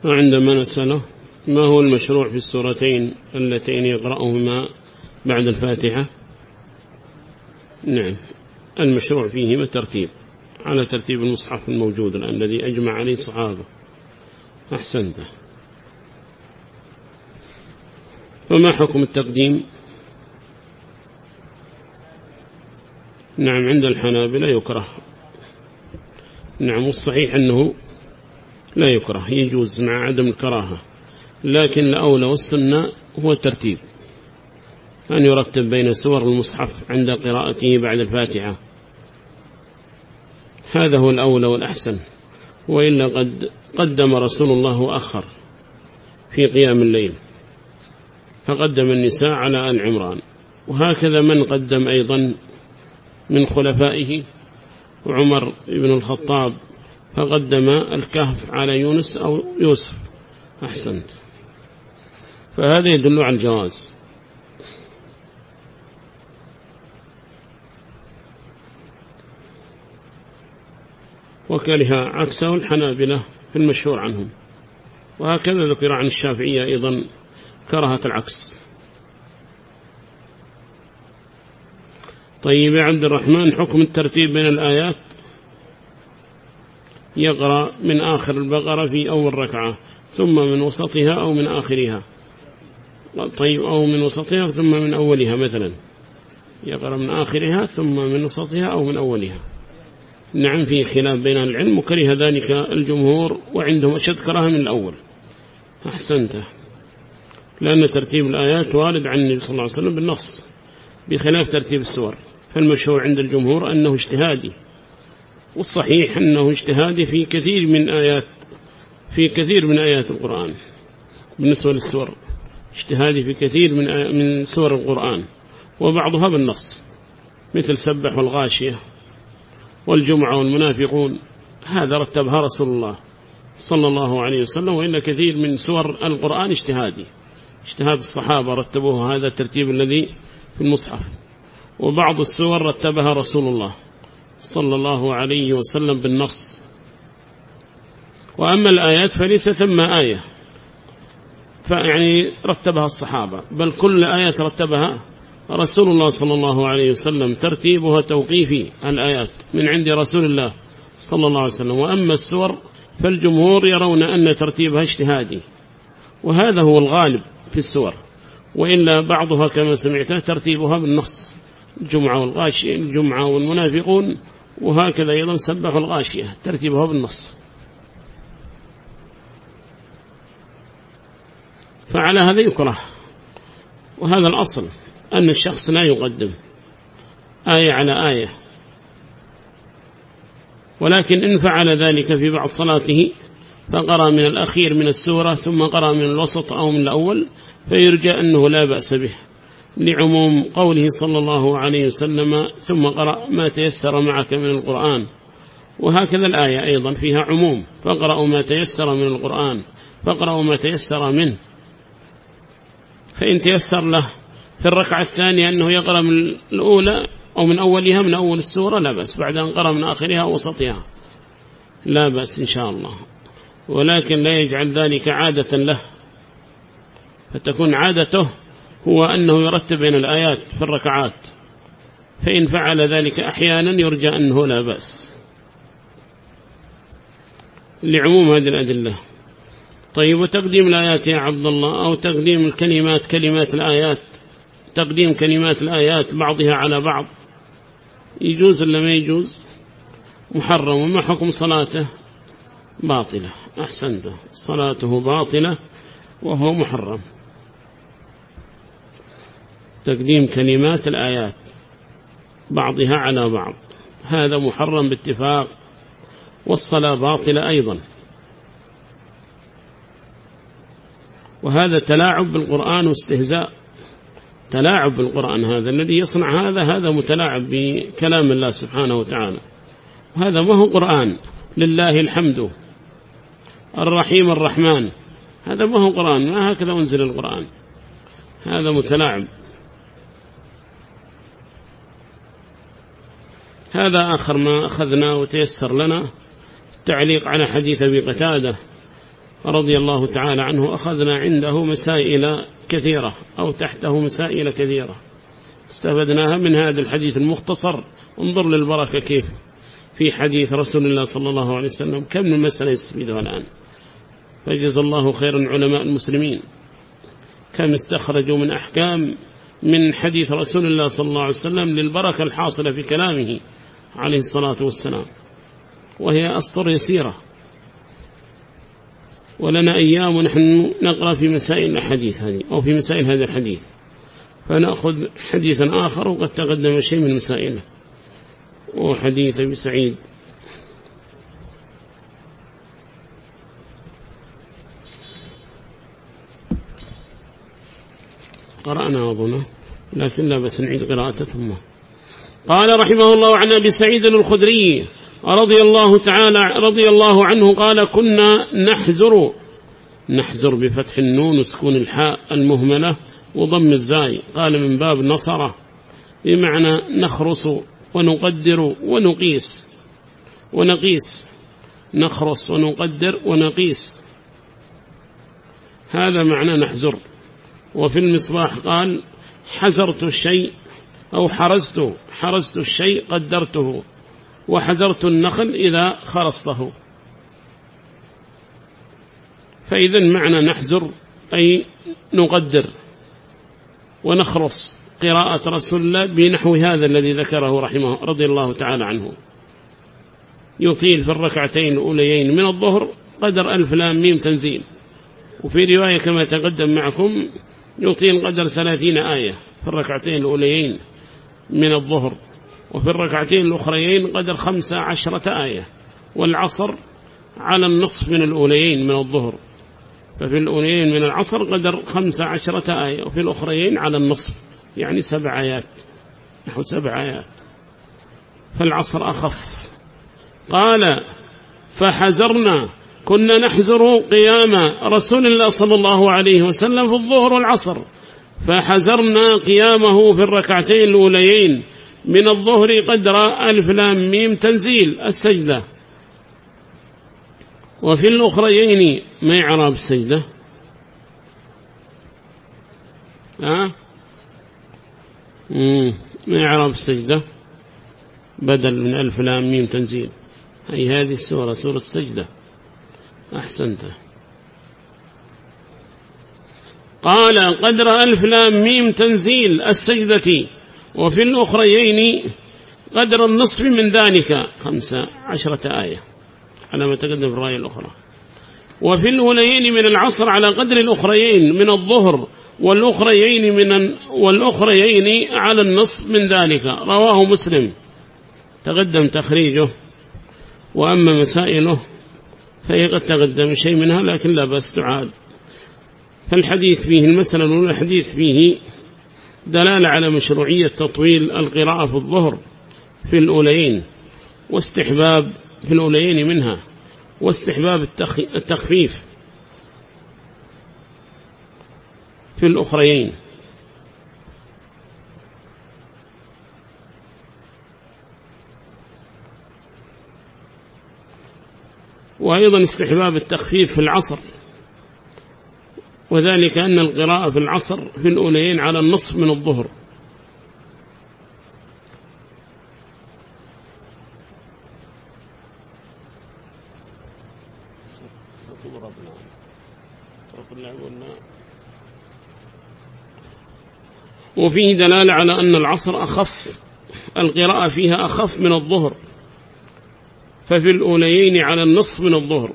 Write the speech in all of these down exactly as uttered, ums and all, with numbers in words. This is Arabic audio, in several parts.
وعندما نسأله ما هو المشروع في السورتين اللتين يقرأهما بعد الفاتحة؟ نعم، المشروع فيهما ترتيب على ترتيب المصحف الموجود الآن الذي أجمع عليه الصحابة. أحسنت. وما حكم التقديم؟ نعم، عند الحنابلة يكره. نعم، والصحيح أنه لا يكره، يجوز مع عدم الكراهة، لكن الأولى والسنة هو الترتيب، أن يرتب بين سور المصحف عند قراءته بعد الفاتحة، هذا هو الأولى والأحسن. وإلا قد قدم رسول الله وأخر في قيام الليل، فقدم النساء على آل عمران، وهكذا من قدم أيضا من خلفائه، وعمر بن الخطاب فقدم الكهف على يونس أو يوسف. أحسنت. فهذا يدل على الجواز. وكره عكسه الحنابلة في المشهور عنهم، وهكذا ذكر عن الشافعية أيضا كرهة العكس. طيب يا عبد الرحمن، حكم الترتيب بين الآيات؟ يقرأ من آخر البقرة في أول ركعة ثم من وسطها أو من آخرها. طيب، أو من وسطها ثم من أولها مثلا، يقرأ من آخرها ثم من وسطها أو من أولها. نعم، في خلاف بين العلم، وكره ذلك الجمهور، وعندهم أشد كراهة من الأول. أحسنت. لأن ترتيب الآيات وارد عن النبي صلى الله عليه وسلم بالنص، بخلاف ترتيب السور، فالمشهور عند الجمهور أنه اجتهادي، والصحيح أنه اجتهادي في كثير من آيات في كثير من آيات القرآن. بالنسبة للسور اجتهادي في كثير من من سور القرآن، وبعضها بالنص، مثل سبح والغاشية والجمعة والمنافقون، هذا رتبها رسول الله صلى الله عليه وسلم. وإن كثير من سور القرآن اجتهادي، اجتهاد الصحابة رتبوه هذا الترتيب الذي في المصحف، وبعض السور رتبها رسول الله صلى الله عليه وسلم بالنص. وأما الآيات فليس ثم آية فيعني رتبها الصحابة، بل كل آية رتبها رسول الله صلى الله عليه وسلم، ترتيبها توقيفي الآيات من عند رسول الله صلى الله عليه وسلم. وأما السور فالجمهور يرون أن ترتيبها اجتهادي، وهذا هو الغالب في السور، وإلا بعضها كما سمعته ترتيبها بالنص، الجمعة والغاشية، الجمعة والمنافقون، وهكذا أيضا سبح الغاشية ترتيبها بالنص. فعلى هذا يكره، وهذا الأصل أن الشخص لا يقدم آية على آية، ولكن إن فعل ذلك في بعض صلاته فقرأ من الأخير من السورة ثم قرأ من الوسط أو من الأول، فيرجى أنه لا بأس به، لعموم قوله صلى الله عليه وسلم ثم قرأ ما تيسر معك من القرآن. وهكذا الآية أيضا فيها عموم، فقرأوا ما تيسر من القرآن، فقرأوا ما تيسر منه. فإن تيسر له في الركعة الثانية أنه يقرأ من الأولى أو من أولها من أول السورة لا بأس، بعد أن قرأ من آخرها ووسطها لا بأس إن شاء الله، ولكن لا يجعل ذلك عادة له، فتكون عادته هو أنه يرتب بين الآيات في الركعات، فإن فعل ذلك أحيانا يرجى أنه لا بأس لعموم هذه الأدلة. طيب، وتقديم الآيات يا عبد الله، أو تقديم الكلمات كلمات الآيات، تقديم كلمات الآيات بعضها على بعض، يجوز ولا ما يجوز؟ محرم. وما حكم صلاته؟ باطلة. أحسنت، صلاته باطلة وهو محرم. تقديم كلمات الآيات بعضها على بعض هذا محرم باتفاق، والصلاة باطلة أيضا، وهذا تلاعب بالقرآن واستهزاء، تلاعب بالقرآن. هذا الذي يصنع هذا هذا متلاعب بكلام الله سبحانه وتعالى، وهذا ما هو قرآن. لله الحمد الرحيم الرحمن، هذا ما هو قرآن، ما هكذا أنزل القرآن، هذا متلاعب. هذا آخر ما أخذنا وتيسر لنا التعليق على حديث أبي قتادة رضي الله تعالى عنه أخذنا عنده مسائل كثيرة أو تحته مسائل كثيرة استفدناها من هذا الحديث المختصر. انظر للبركة كيف في حديث رسول الله صلى الله عليه وسلم، كم من مسألة يستفيدها الآن. فجزا الله خيرا علماء المسلمين، كم استخرجوا من أحكام من حديث رسول الله صلى الله عليه وسلم للبركة الحاصلة في كلامه عليه الصلاة والسلام، وهي أسطر يسيرة. ولنا أيام ونحن نقرأ في مسائل الحديث هذه أو في مسائل هذا الحديث، فنأخذ حديثا آخر وقد تقدم شيء من مسائله، وحديث أبي سعيد. قرأنا أظنه لكن لا بس نعيد قراءته. ثم قال رحمه الله عن أبي سعيد الخدري رضي الله تعالى رضي الله عنه قال كنا نحزر، نحزر بفتح النون وسكون الحاء المهملة وضم الزاي، قال من باب نصرة، بمعنى نخرص ونقدر ونقيس ونقيس، نخرص ونقدر ونقيس، هذا معنى نحزر. وفي المصباح قال حزرت الشيء أو حرزت، حرزت الشيء قدرته، وحزرت النخل إذا خرصته. فإذا معنى نحزر أي نقدر ونخرص، قراءة رسول الله بنحو هذا الذي ذكره رحمه رضي الله تعالى عنه. يطيل في الركعتين الأوليين من الظهر قدر ألف لام ميم تنزيل، وفي رواية كما تقدم معكم يطيل قدر ثلاثين آية في الركعتين الأوليين من الظهر، وفي الركعتين الأخريين قدر خمسة عشرة آية، والعصر على النصف من الأوليين من الظهر، ففي الأوليين من العصر قدر خمسة عشرة آية، وفي الأخريين على النصف يعني سبع آيات، نحو سبع آيات، فالعصر أخف. قال فحزرنا، كنا نحزر قيام رسول الله صلى الله عليه وسلم في الظهر والعصر، فحزرنا قيامه في الركعتين الأوليين من الظهر قدر ألف لام ميم تنزيل السجدة، وفي الأخريين ما يعرب السجدة ها ما يعرب السجدة بدل من ألف لام ميم تنزيل، هي هذه السورة سورة السجدة. أحسنت. قال قدر ألف لام ميم تنزيل السجدة، وفي الأخريين قدر النصف من ذلك خمسة عشرة آية على ما تقدم في الرواية الأخرى، وفي الأوليين من العصر على قدر الأخريين من الظهر، والأخريين من والأخريين على النصف من ذلك. رواه مسلم، تقدم تخريجه، وأما مسائله فهي قد تقدم شيء منها لكن لا بس تعاد. فالحديث فيه المسألة الأولى، الحديث فيه دلالة على مشروعية تطويل القراءة في الظهر في الأوليين، واستحباب في الأوليين منها، واستحباب التخفيف في الأخريين. وأيضا استحباب التخفيف في العصر، وذلك أن القراءة في العصر في الأوليين على النصف من الظهر. وفيه دلالة على أن العصر أخف، القراءة فيها أخف من الظهر، ففي الأوليين على النصف من الظهر.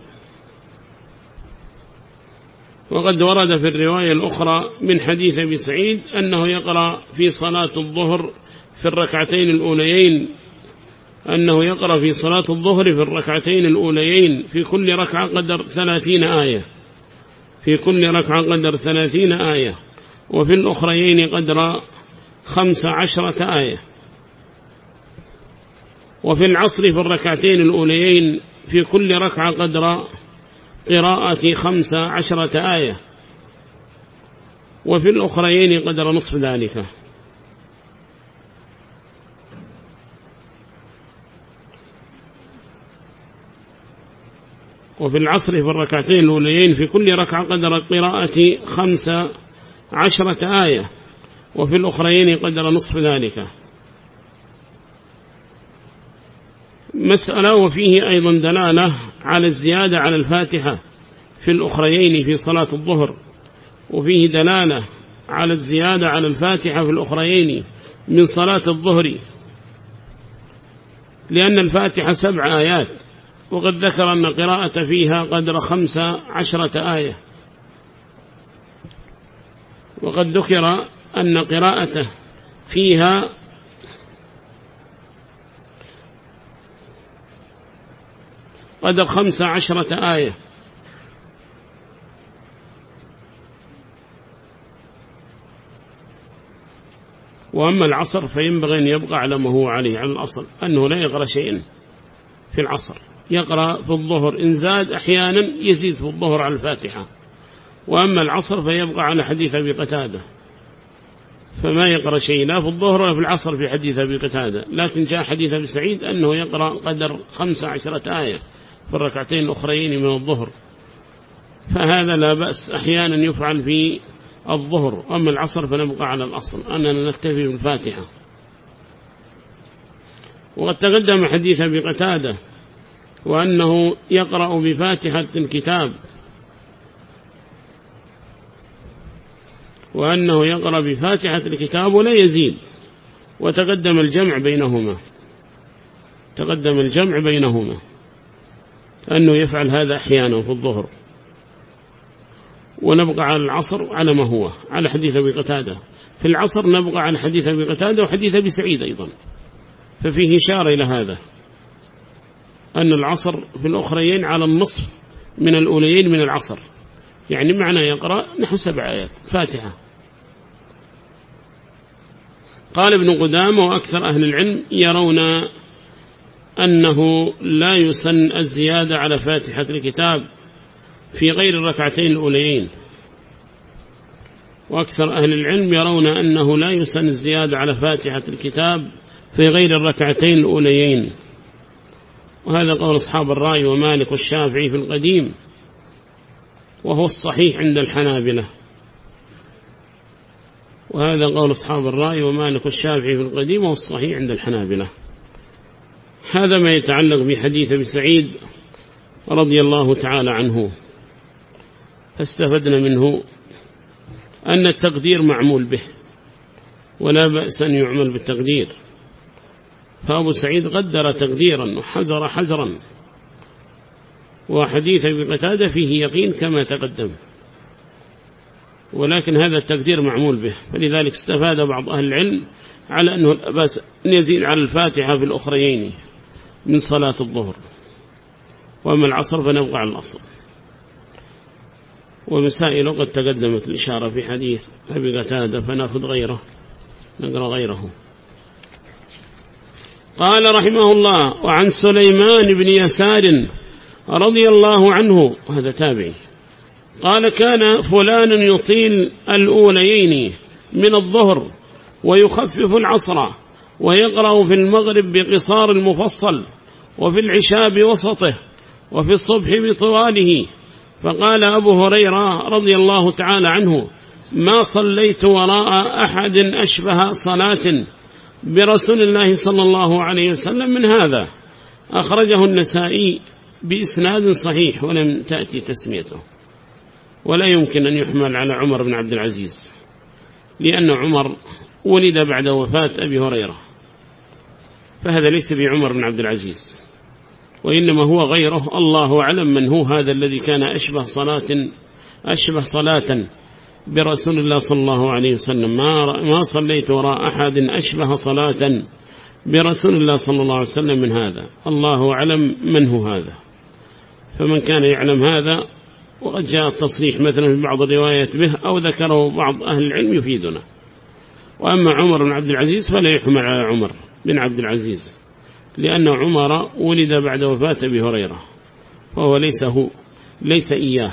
وقد ورد في الرواية الأخرى من حديث أبي سعيد أنه يقرأ في صلاة الظهر في الركعتين الأوليين، أنه يقرأ في صلاة الظهر في الركعتين الأوليين في كل ركعة قدر ثلاثين آية، في كل ركعة قدر ثلاثين آية، وفي الأخريين قدر خمس عشرة آية. وفي العصر في الركعتين الأوليين في كل ركعة قدر قراءة خمس عشرة آية، وفي الأخريين قدر نصف ذلك. وفي العصر في الركعتين الأوليين في كل ركعة قدر قراءة خمس عشرة آية، وفي الأخرين قدر نصف ذلك. مسألة وفيه أيضا دلالة على الزيادة على الفاتحة في الأخرين في صلاة الظهر، وفيه دلالة على الزيادة على الفاتحة في الأخرين من صلاة الظهر، لأن الفاتحة سبع آيات، وقد ذكر أن قراءة فيها قدر خمس عشرة آية، وقد ذكر أن قراءته فيها قدر خمس عشرة آية. وأما العصر فينبغي أن يبقى على ما هو عليه على الأصل، أنه لا يقرأ شيئا في العصر، يقرأ في الظهر إن زاد أحيانا يزيد في الظهر على الفاتحة. وأما العصر فيبقى على حديث أبي قتادة، فما يقرأ شيء لا في الظهر ولا في العصر في حديث أبي قتادة. لكن جاء حديث أبي سعيد أنه يقرأ قدر خمس عشرة آية في الركعتين الأخرين من الظهر، فهذا لا بأس أحيانا يفعل في الظهر. أما العصر فنبقى على الأصل أننا نكتفي بالفاتحة. وقد تقدم حديث أبي قتادة وأنه يقرأ بفاتحة الكتاب، وأنه يقرأ بفاتحة الكتاب ولا يزيد، وتقدم الجمع بينهما، تقدم الجمع بينهما أنه يفعل هذا أحيانا في الظهر. ونبقى على العصر على ما هو على حديث أبي قتادة. في العصر نبقى على حديث أبي قتادة وحديث أبي سعيد أيضا، ففيه إشارة إلى هذا أن العصر في الأخرين على النصف من الأوليين من العصر، يعني معنى يقرأ نحو سبع آيات فاتحة. قال ابن قدامة وأكثر أهل العلم يرون أنه لا يسن الزيادة على فاتحة الكتاب في غير الركعتين الأوليين، وأكثر أهل العلم يرون أنه لا يسن الزيادة على فاتحة الكتاب في غير الركعتين الأوليين، وهذا قول أصحاب الرأي ومالك والشافعي في القديم، وهو الصحيح عند الحنابلة. وهذا قول أصحاب الرأي ومالك والشافعي في القديم وهو الصحيح عند الحنابلة. هذا ما يتعلق بحديث أبي سعيد رضي الله تعالى عنه. فاستفدنا منه أن التقدير معمول به ولا بأس أن يعمل بالتقدير، فأبو سعيد قدر تقديرا وحزر حزرا، وحديث أبي قتادة فيه يقين كما تقدم، ولكن هذا التقدير معمول به. فلذلك استفاد بعض أهل العلم على أنه لا بأس أن يزيد على الفاتحة في الأخريين من صلاة الظهر، وأما العصر فنبقى على الأصل. ومسائل قد تقدمت الإشارة في حديث أبي قتادة، فنأخذ غيره نقرأ غيره. قال رحمه الله وعن سليمان بن يسار رضي الله عنه، هذا تابعي، قال كان فلان يطيل الأوليين من الظهر ويخفف العصر، ويقرأ في المغرب بقصار المفصل، وفي العشاء بوسطه، وفي الصبح بطواله. فقال أبو هريرة رضي الله تعالى عنه ما صليت وراء أحد أشبه صلاة برسول الله صلى الله عليه وسلم من هذا. أخرجه النسائي بإسناد صحيح ولم تأتي تسميته، ولا يمكن أن يحمل على عمر بن عبد العزيز، لأن عمر ولد بعد وفاة أبي هريرة، فهذا ليس بعمر بن عبد العزيز، وإنما هو غيره. الله أعلم من هو هذا الذي كان أشبه صلاة أشبه صلاة برسول الله صلى الله عليه وسلم. ما ما صليت وراء أحد أشبه صلاة برسول الله صلى الله عليه وسلم من هذا. الله أعلم من هو هذا، فمن كان يعلم هذا، وقد جاء التصريح مثلا في بعض الروايات به أو ذكره بعض أهل العلم يفيدنا. وأما عمر بن عبد العزيز فلا يحمل على عمر بن عبد العزيز، لأن عمر ولد بعد وفاة أبي هريرة، فهو ليس هو ليس إياه.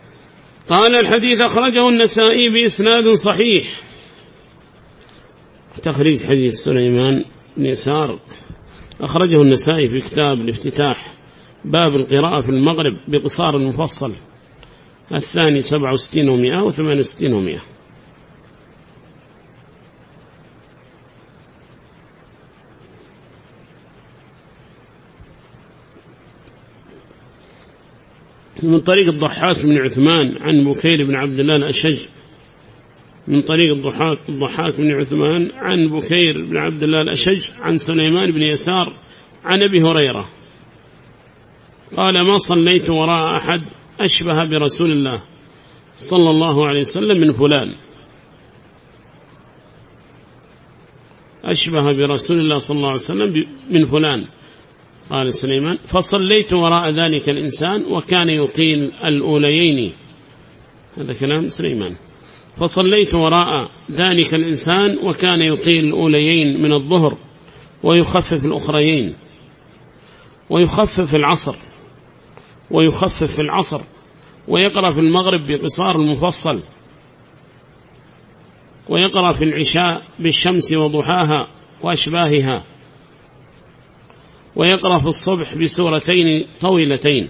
قال الحديث أخرجه النسائي بإسناد صحيح تخريج حديث سليمان بن يسار أخرجه النسائي في كتاب الافتتاح باب القراءة في المغرب بقصار المفصل الثاني سبعة وستين ومئة وثمان وستين ومئة. من طريق الضحاك بن عثمان عن بكير بن عبد الله الأشج من طريق الضحاك الضحاك بن عثمان عن بكير بن عبد الله الأشج عن سليمان بن يسار عن أبي هريرة قال ما صليت وراء أحد أشبه برسول الله صلى الله عليه وسلم من فلان أشبه برسول الله صلى الله عليه وسلم من فلان. قال سليمان فصليت وراء ذلك الإنسان وكان يطيل الأوليين. هذا كلام سليمان. فصليت وراء ذلك الإنسان وكان يطيل الأوليين من الظهر ويخفف الأخريين ويخفف العصر ويخفف العصر ويقرأ في المغرب بقصار المفصل ويقرأ في العشاء بالشمس وضحاها وأشباهها ويقرأ في الصبح بسورتين طويلتين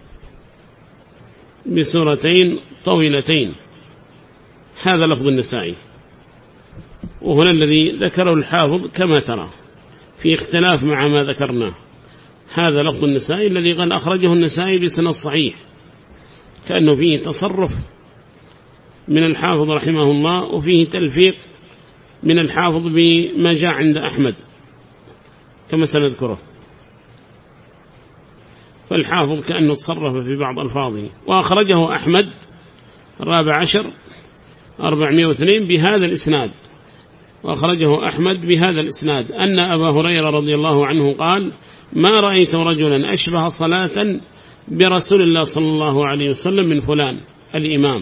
بسورتين طويلتين. هذا لفظ النسائي. وهنا الذي ذكره الحافظ كما ترى في اختلاف مع ما ذكرنا. هذا لفظ النسائي الذي قال أخرجه النسائي بسند صحيح كأنه فيه تصرف من الحافظ رحمه الله وفيه تلفيق من الحافظ بما جاء عند أحمد كما سنذكره. فالحافظ كأنه تصرف في بعض ألفاظه. وأخرجه أحمد الرابع عشر أربعمائة واثنين بهذا الإسناد. وأخرجه أحمد بهذا الإسناد أن أبا هريرة رضي الله عنه قال ما رأيت رجلا أشبه صلاة برسول الله صلى الله عليه وسلم من فلان الإمام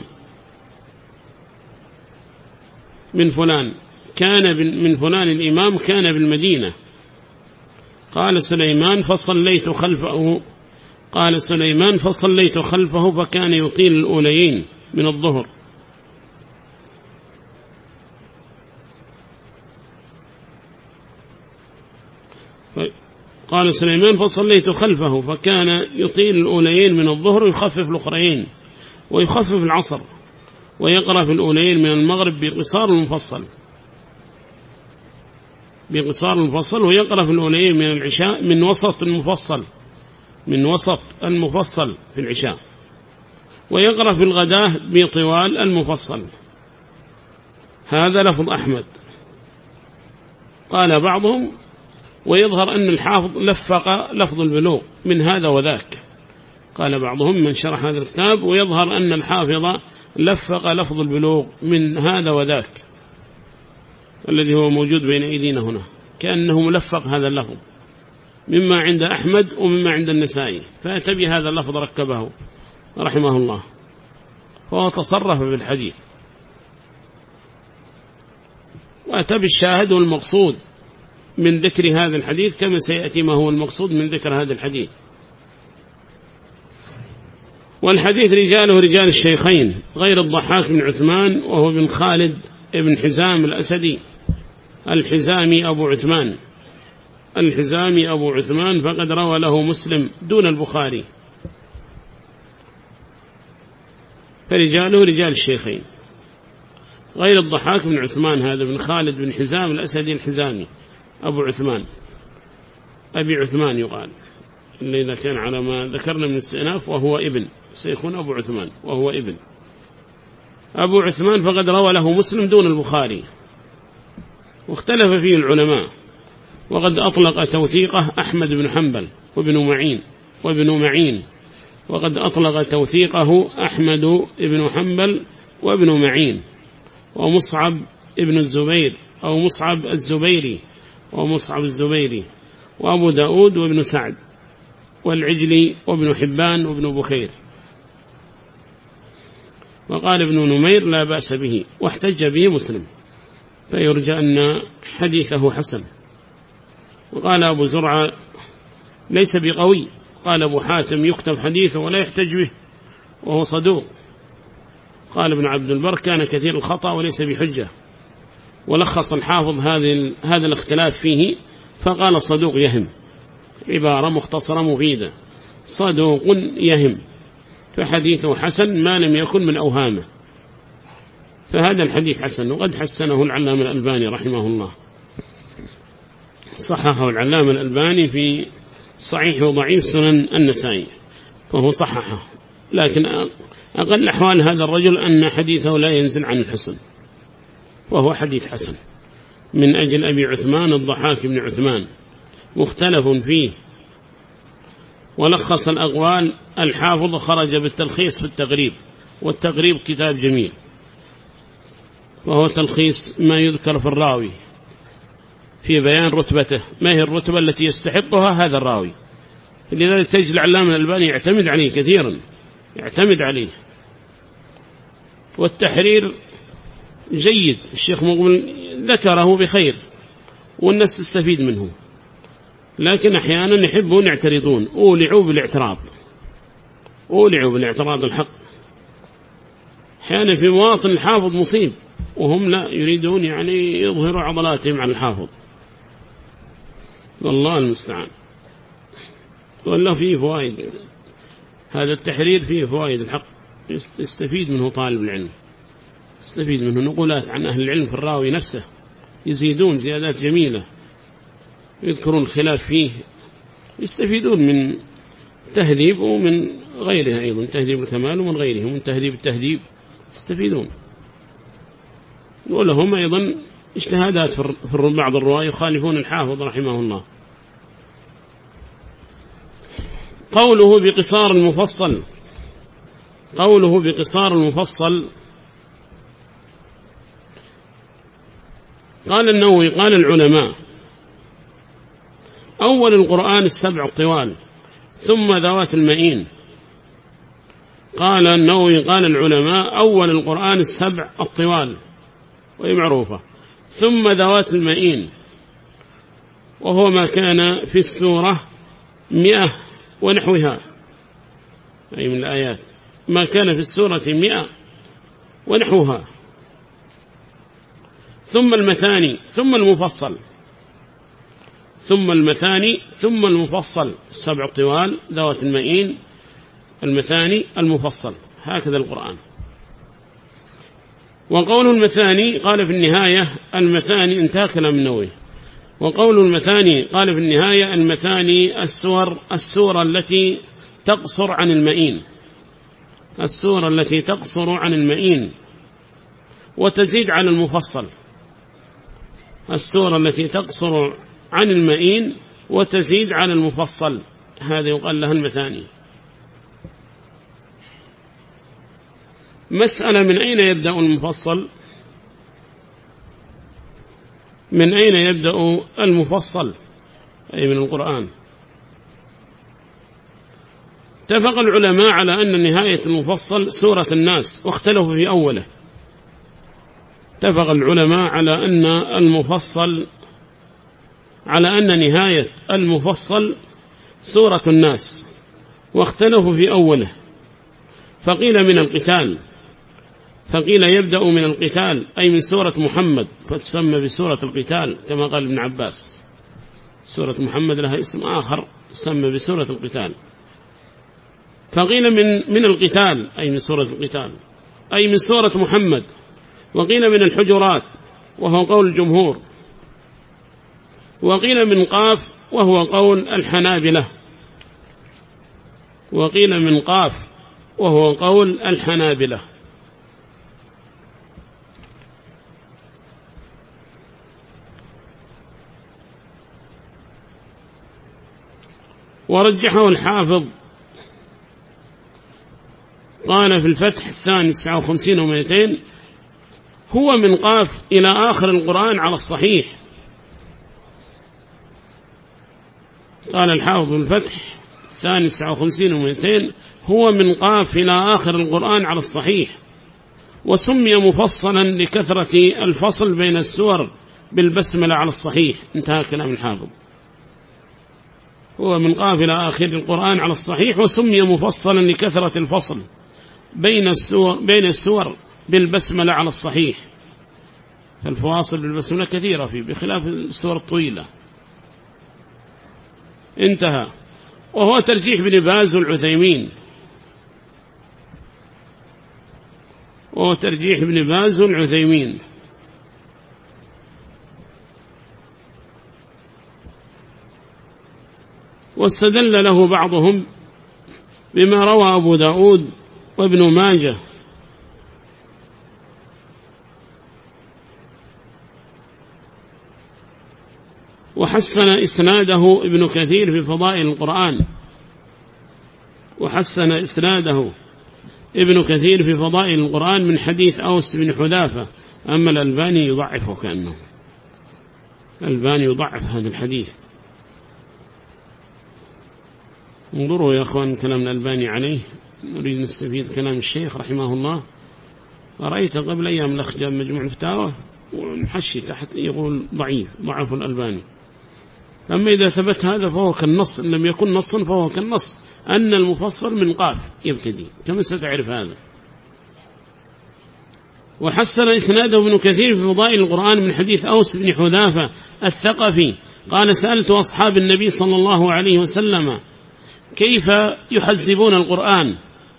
من فلان كان من فلان الإمام كان بالمدينة. قال سليمان فصليت خلفه قال سليمان فصليت خلفه فكان يطيل الأوليين من الظهر قال سليمان فصليت خلفه فكان يطيل الأوليين من الظهر ويخفف الأخرين ويخفف العصر ويقرأ في الأوليين من المغرب بقصار المفصل بقصار المفصل ويقرأ في الأوليين من العشاء من وسط المفصل من وسط المفصل في العشاء ويقرأ في الغداة بطوال المفصل. هذا لفظ أحمد. قال بعضهم ويظهر أن الحافظ لفق لفظ البلوغ من هذا وذاك. قال بعضهم من شرح هذا الكتاب ويظهر أن الحافظ لفق لفظ البلوغ من هذا وذاك الذي هو موجود بين أيدينا هنا كأنه ملفق هذا اللفظ مما عند أحمد ومما عند النسائي فأتبي هذا اللفظ ركبه رحمه الله فهو تصرف في الحديث. وأتبي الشاهد والمقصود من ذكر هذا الحديث كما سيأتي ما هو المقصود من ذكر هذا الحديث. والحديث رجاله رجال الشيخين غير الضحاك بن عثمان وهو بن خالد ابن حزام الأسدي الحزامي أبو عثمان الحزامي أبو عثمان فقد روى له مسلم دون البخاري. فرجاله رجال الشيخين غير الضحاك بن عثمان هذا بن خالد بن حزام الأسدي الحزامي أبو عثمان أبي عثمان يقال إلا إذا كان على ما ذكرنا من السئناف وهو ابن سيكون أبو عثمان وهو ابن أبو عثمان فقد روى له مسلم دون البخاري. واختلف فيه العلماء وقد أطلق توثيقه أحمد بن حنبل وابن معين وابن معين وقد أطلق توثيقه أحمد بن حنبل وابن معين ومصعب ابن الزبير أو مصعب الزبيري ومصعب الزبيري وأبو داود وابن سعد والعجلي وابن حبان وابن بخير. وقال ابن نمير لا بأس به واحتج به مسلم فيرجى أن حديثه حسن. وقال أبو زرعة ليس بقوي. قال أبو حاتم يكتب حديثه ولا يحتج به وهو صدوق. قال ابن عبد البر كان كثير الخطأ وليس بحجة. ولخص الحافظ هذه هذا الاختلاف فيه فقال صدوق يهم، عبارة مختصرة مفيدة، صدوق يهم، فحديثه حسن ما لم يكن من أوهامه، فهذا الحديث حسن. وقد حسنه العلامة الألباني رحمه الله، صححه العلامة الألباني في صحيح وضعيف سنن النسائي، فهو صححه. لكن أقل أحوال هذا الرجل أن حديثه لا ينزل عن الحسن، وهو حديث حسن من أجل أبي عثمان الضحاك بن عثمان، مختلف فيه. ولخص الأقوال الحافظ، خرج بالتلخيص في التقريب، والتقريب كتاب جميل، وهو تلخيص ما يذكر في الراوي في بيان رتبته، ما هي الرتبة التي يستحقها هذا الراوي. لذلك تجد العلامة الألباني يعتمد عليه كثيرا، يعتمد عليه. والتحرير جيد، الشيخ مقبل ذكره بخير والناس تستفيد منه، لكن أحيانا يحبون يعترضون، أولعوا بالاعتراض، أولعوا بالاعتراض الحق. أحيانا في مواطن الحافظ مصيب وهم لا يريدون يعني يظهروا عضلاتهم على الحافظ، والله المستعان. والله فيه فوائد، هذا التحرير فيه فوائد الحق، يستفيد منه طالب العلم، يستفيد منه نقولات عن أهل العلم في الراوي نفسه، يزيدون زيادات جميلة، يذكرون الخلاف فيه، يستفيدون من تهذيب ومن غيرها أيضا، تهذيب الكمال ومن غيره، ومن تهذيب التهذيب يستفيدون. ولهم أيضا اجتهادات في بعض الرواة يخالفون الحافظ رحمه الله. قوله بقصار المفصل، قوله بقصار المفصل، قال النووي قال العلماء أول القرآن السبع الطوال ثم ذوات المئين. قال النووي قال العلماء أول القرآن السبع الطوال وهي معروفة، ثم ذوات المئين، وهو ما كان في السورة مئة ونحوها، أي من الآيات ما كان في السورة مئة ونحوها، ثم المثاني ثم المفصل، ثم المثاني ثم المفصل، السبع الطوال ذوات المئين المثاني المفصل، هكذا القرآن. وقول المثاني قال في النهاية المثاني، انتهى كلام النووي. وقول المثاني قال في النهاية المثاني السور السورة التي تقصر عن المئين، السورة التي تقصر عن المئين وتزيد على المفصل، السورة التي تقصر عن المئين وتزيد على المفصل، هذا يقال لها المثاني. مسألة، من أين يبدأ المفصل؟ من أين يبدأ المفصل أي من القرآن؟ اتفق العلماء على أن نهاية المفصل سورة الناس، واختلفوا في أوله. اتفق العلماء على أن المفصل على أن نهاية المفصل سورة الناس، واختلفوا في أوله، فقيل من القتال، فقيل يبدأ من القتال أي من سورة محمد، فتسمى بسورة القتال كما قال ابن عباس، سورة محمد لها اسم آخر تسمى بسورة القتال. فقيل من من القتال أي من سورة القتال أي من سورة محمد. وقيل من الحجرات وهو قول الجمهور. وقيل من قاف وهو قول الحنابلة. وقيل من قاف وهو قول الحنابلة. ورجحه الحافظ، قال في الفتح الثاني تسعة وخمسين ومئتين هو من قاف إلى آخر القرآن على الصحيح. قال الحافظ في الفتح الثاني تسعة وخمسين ومئتين هو من قاف إلى آخر القرآن على الصحيح، وسمي مفصلا لكثرة الفصل بين السور بالبسملة على الصحيح. انتهى كلام الحافظ. هو من قاف إلى آخر القرآن على الصحيح، وسمي مفصلا لكثرة الفصل بين السور, بين السور بالبسملة على الصحيح. الفواصل بالبسملة كثيرة فيه بخلاف السور الطويلة. انتهى. وهو ترجيح ابن باز والعثيمين، وهو ترجيح ابن باز والعثيمين. واستدل له بعضهم بما روى أبو داود وابن ماجه وحسن إسناده ابن كثير في فضائل القرآن، وحسن إسناده ابن كثير في فضائل القرآن من حديث أوس بن حذافة. أما الألباني يضعفه، كأنه الألباني يضعف هذا الحديث. انظروا يا أخوان كلام الألباني عليه، نريد نستفيد كلام الشيخ رحمه الله. رأيت قبل أيام الأخ مجموع الفتاوى ونحشي تحت يقول ضعيف، ضعف الألباني. أما إذا ثبت هذا فهو كالنص، إن لم يكن نصا فهو كالنص، أن المفصل من قاف يبتدي، كما ستعرف هذا. وحسن إسناده ابن كثير في فضائل القرآن من حديث أوس بن حذافة الثقفي قال: سألت أصحاب النبي صلى الله عليه وسلم كيف يحزبون القرآن؟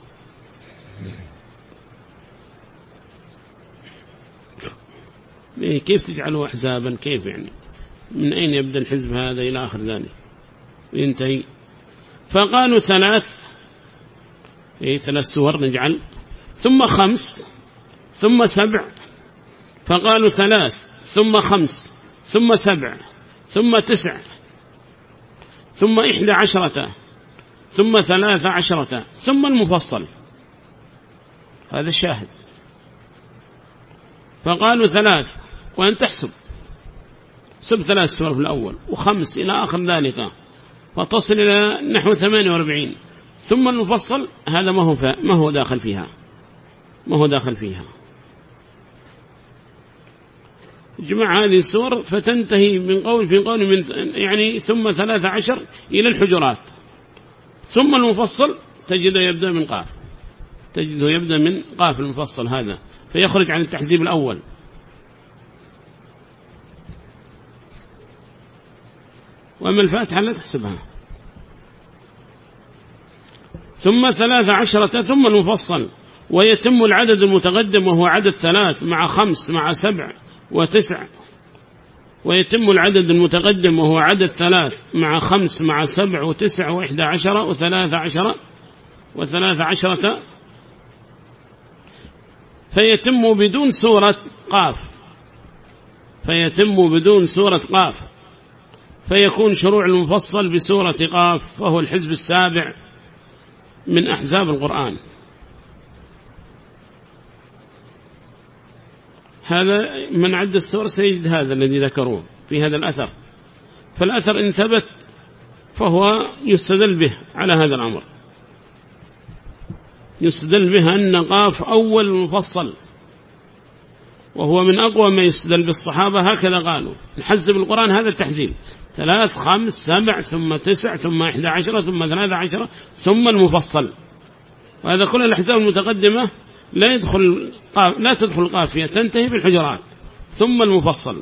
كيف تجعله أحزابا؟ كيف يعني؟ من أين يبدأ الحزب هذا إلى آخر ذلك وينتهي؟ فقالوا ثلاث، إيه ثلاث سور نجعل، ثم خمس، ثم سبع. فقالوا ثلاث ثم خمس ثم سبع ثم تسع ثم إحدى عشرة ثم ثلاث عشرة ثم المفصل. هذا الشاهد. فقالوا ثلاث، وأن تحسب سب ثلاث سور في الأول وخمس إلى آخر ذلك، فتصل إلى نحو ثمانية وأربعين. ثم المفصل هذا ما هو ما هو داخل فيها، ما هو داخل فيها. جمع هذه السور فتنتهي من قول في قول من يعني ثم ثلاث عشر إلى الحجرات. ثم المفصل تجده يبدأ من قاف، تجده يبدأ من قاف المفصل هذا، فيخرج عن التحزيب الأول. وأما الفاتحة لا تحسبها. ثم ثلاث عشرة ثم المفصل، ويتم العدد المتقدم وهو عدد ثلاث مع خمس مع سبع وتسع. ويتم العدد المتقدم وهو عدد ثلاث مع خمس مع سبع وتسع وإحدى عشرة وثلاث عشرة وثلاث عشرة، فيتم بدون سورة قاف، فيتم بدون سورة قاف، فيكون شروع المفصل بسورة قاف، فهو الحزب السابع من أحزاب القرآن. هذا من عد السور سيجد هذا الذي ذكروه في هذا الأثر. فالأثر إن ثبت فهو يستدل به على هذا الأمر، يستدل به أن قاف أول مفصل، وهو من أقوى ما يستدل بالصحابة. هكذا قالوا نحزب القرآن هذا التحزيب: ثلاث خمس سبع ثم تسع ثم إحدى عشرة ثم ثلاث عشرة ثم المفصل. وهذا كل الأحزاب المتقدمة لا يدخل قاف، لا تدخل قافية، تنتهي بالحجرات ثم المفصل.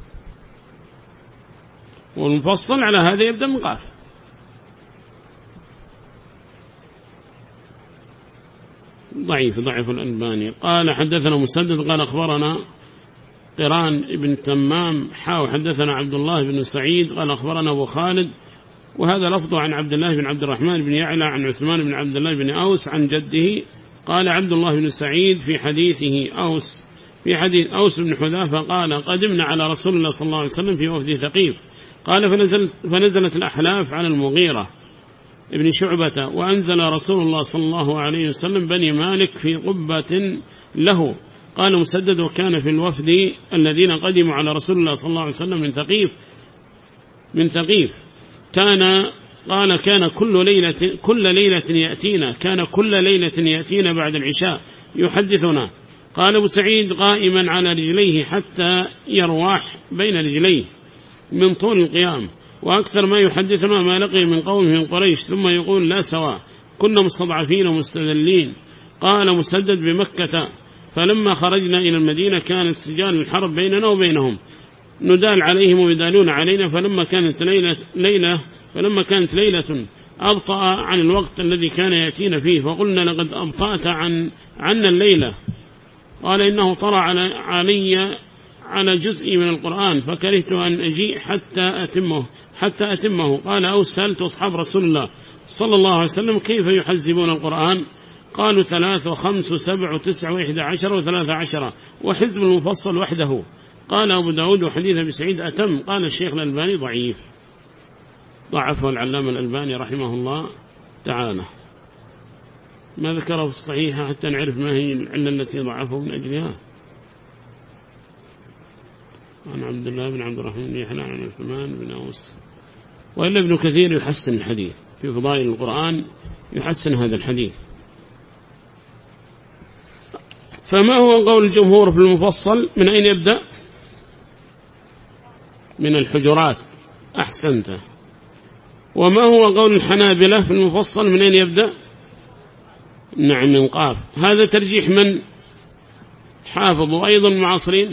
والمفصل على هذا يبدأ من قاف. ضعيف ضعيف الألباني. قال حدثنا مسدد قال أخبرنا قران ابن تمام حاو حدثنا عبد الله بن سعيد قال أخبرنا أبو خالد، وهذا لفظه عن عبد الله بن عبد الرحمن بن يعلى عن عثمان بن عبد الله بن أوس عن جده. قال عبد الله بن سعيد في حديثه أوس في حديث أوس بن حذافة قال: قدمنا على رسول الله صلى الله عليه وسلم في وفد ثقيف. قال فنزل فنزلت الأحلاف على المغيرة ابن شعبة، وأنزل رسول الله صلى الله عليه وسلم بني مالك في قبة له. قال مسدد: وكان في الوفد الذين قدموا على رسول الله صلى الله عليه وسلم من ثقيف من ثقيف كان قال كان كل ليلة كل ليلة يأتينا كان كل ليلة يأتينا بعد العشاء يحدثنا. قال أبو سعيد: قائما على رجليه حتى يرواح بين رجليه من طول القيام، وأكثر ما يحدثنا ما لقي من قومه من قريش، ثم يقول: لا سواء كنا مستضعفين ومستذلين. قال مسدد: بمكة فلما خرجنا إلى المدينة كانت سجال الحرب بيننا وبينهم ندال عليهم ويدالون علينا. فلما كانت ليلة, ليلة فلما كانت ليلة أبطأ عن الوقت الذي كان يأتينا فيه فقلنا لقد أبطأت عن عنا الليلة. قال إنه طرع علي على جزء من القرآن فكرهت أن أجيء حتى أتمه حتى أتمه. قال أو سألت أصحاب رسول الله صلى الله عليه وسلم كيف يحزبون القرآن؟ قالوا ثلاث وخمس وسبع وتسع وإحدى عشر وثلاث عشر وحزب المفصل وحده. قال أبو داود وحديث بسعيد أتم. قال الشيخ الألباني ضعيف، ضعفه العلامة الألباني رحمه الله تعالى، ما ذكره في الصحيحة حتى نعرف ما هي العلة التي ضعفه من أجلها. عن عبد الله بن عبد الرحمن بن يحيى عن عثمان بن أوس. وإلا ابن كثير يحسن الحديث في فضائل القرآن، يحسن هذا الحديث. فما هو قول الجمهور في المفصل؟ من أين يبدأ؟ من الحجرات. أحسنت. وما هو قول الحنابلة في المفصل؟ من أين يبدأ؟ نعم من قاف. هذا ترجيح من حافظوا أيضا معاصرين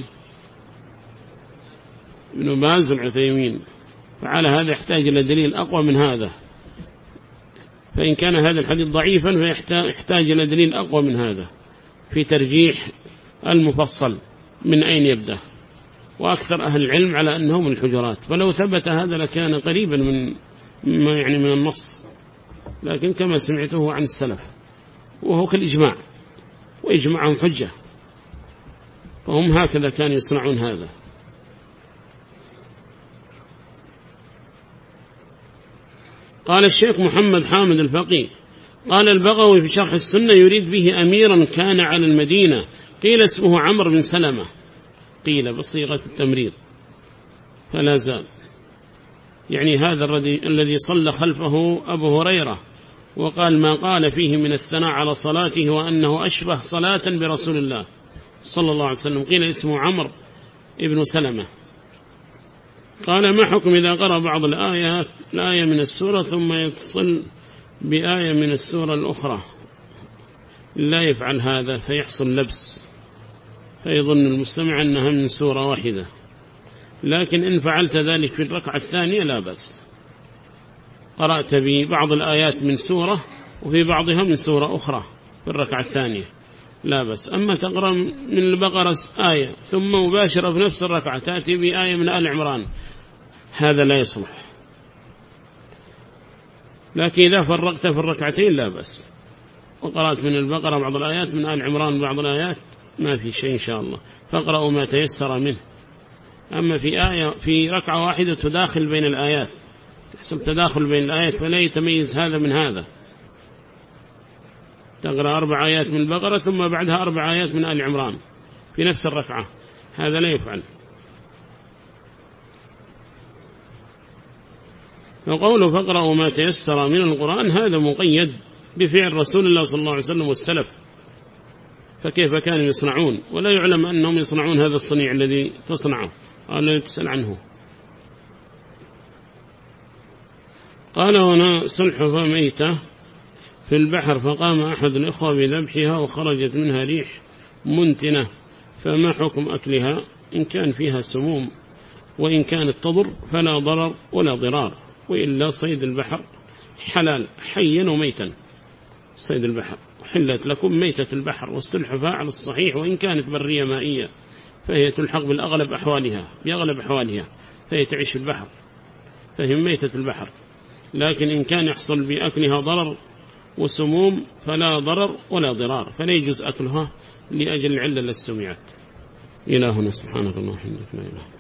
ابن باز العثيمين. فعلى هذا يحتاج إلى دليل أقوى من هذا، فإن كان هذا الحديث ضعيفا فيحتاج إلى دليل أقوى من هذا في ترجيح المفصل من أين يبدأ. وأكثر أهل العلم على أنه من الحجرات، فلو ثبت هذا لكان قريبا من يعني من النص، لكن كما سمعته عن السلف وهو كالإجماع، وإجماعهم حجة، فهم هكذا كانوا يصنعون هذا. قال الشيخ محمد حامد الفقيه قال البغوي في شرح السنة يريد به أميرا كان على المدينة قيل اسمه عمرو بن سلمة، قيل بصيغة التمريض فلا زال، يعني هذا الذي صلى خلفه أبو هريرة وقال ما قال فيه من الثناء على صلاته وأنه أشبه صلاة برسول الله صلى الله عليه وسلم، قيل اسمه عمرو ابن سلمة. قال ما حكم إذا قرأ بعض الآيات الآية من السورة ثم يتصل بآية من السورة الأخرى؟ لا يفعل هذا فيحصل لبس، فيظن المستمع أنها من سورة واحدة، لكن إن فعلت ذلك في الركعة الثانية لا بأس، قرأت ببعض الآيات من سورة وفي بعضها من سورة أخرى في الركعة الثانية لا بأس. أما تقرأ من البقرة آية ثم مباشرة في نفس الركعة تأتي بآية من آل عمران هذا لا يصلح، لكن إذا فرقت في الركعتين لا بأس، وقرأت من البقرة بعض الآيات من آل عمران بعض الآيات ما في شيء إن شاء الله، فاقرأوا ما تيسر منه. أما في آية في ركعة واحدة تداخل بين الآيات، تحسب تداخل بين الآيات فلا يتميز هذا من هذا، تقرأ أربع آيات من البقرة ثم بعدها أربع آيات من آل عمران في نفس الركعة، هذا لا يفعل. وقوله فاقرأوا ما تيسر من القرآن هذا مقيد بفعل رسول الله صلى الله عليه وسلم والسلف، فكيف كانوا يصنعون؟ ولا يعلم أنهم يصنعون هذا الصنيع الذي تصنعه أو الذي تسأل عنه. قال هنا سلحفاة ميتة في البحر فقام أحد الإخوة بذبحها وخرجت منها ريح منتنة، فما حكم أكلها؟ إن كان فيها سموم وإن كانت تضر فلا ضرر ولا ضرار، وإلا صيد البحر حلال حيا وميتا، صيد البحر حلت لكم ميتة البحر، والسلحفاة على الصحيح وإن كانت برية مائية فهي تلحق بالأغلب أحوالها بأغلب أحوالها فهي تعيش في البحر فهي ميتة البحر، لكن إن كان يحصل بأكلها ضرر وسموم فلا ضرر ولا ضرار، فلا يجوز أكلها لأجل العلة التي سمعت. إلهنا سبحانك اللهم وبحمدك لا إله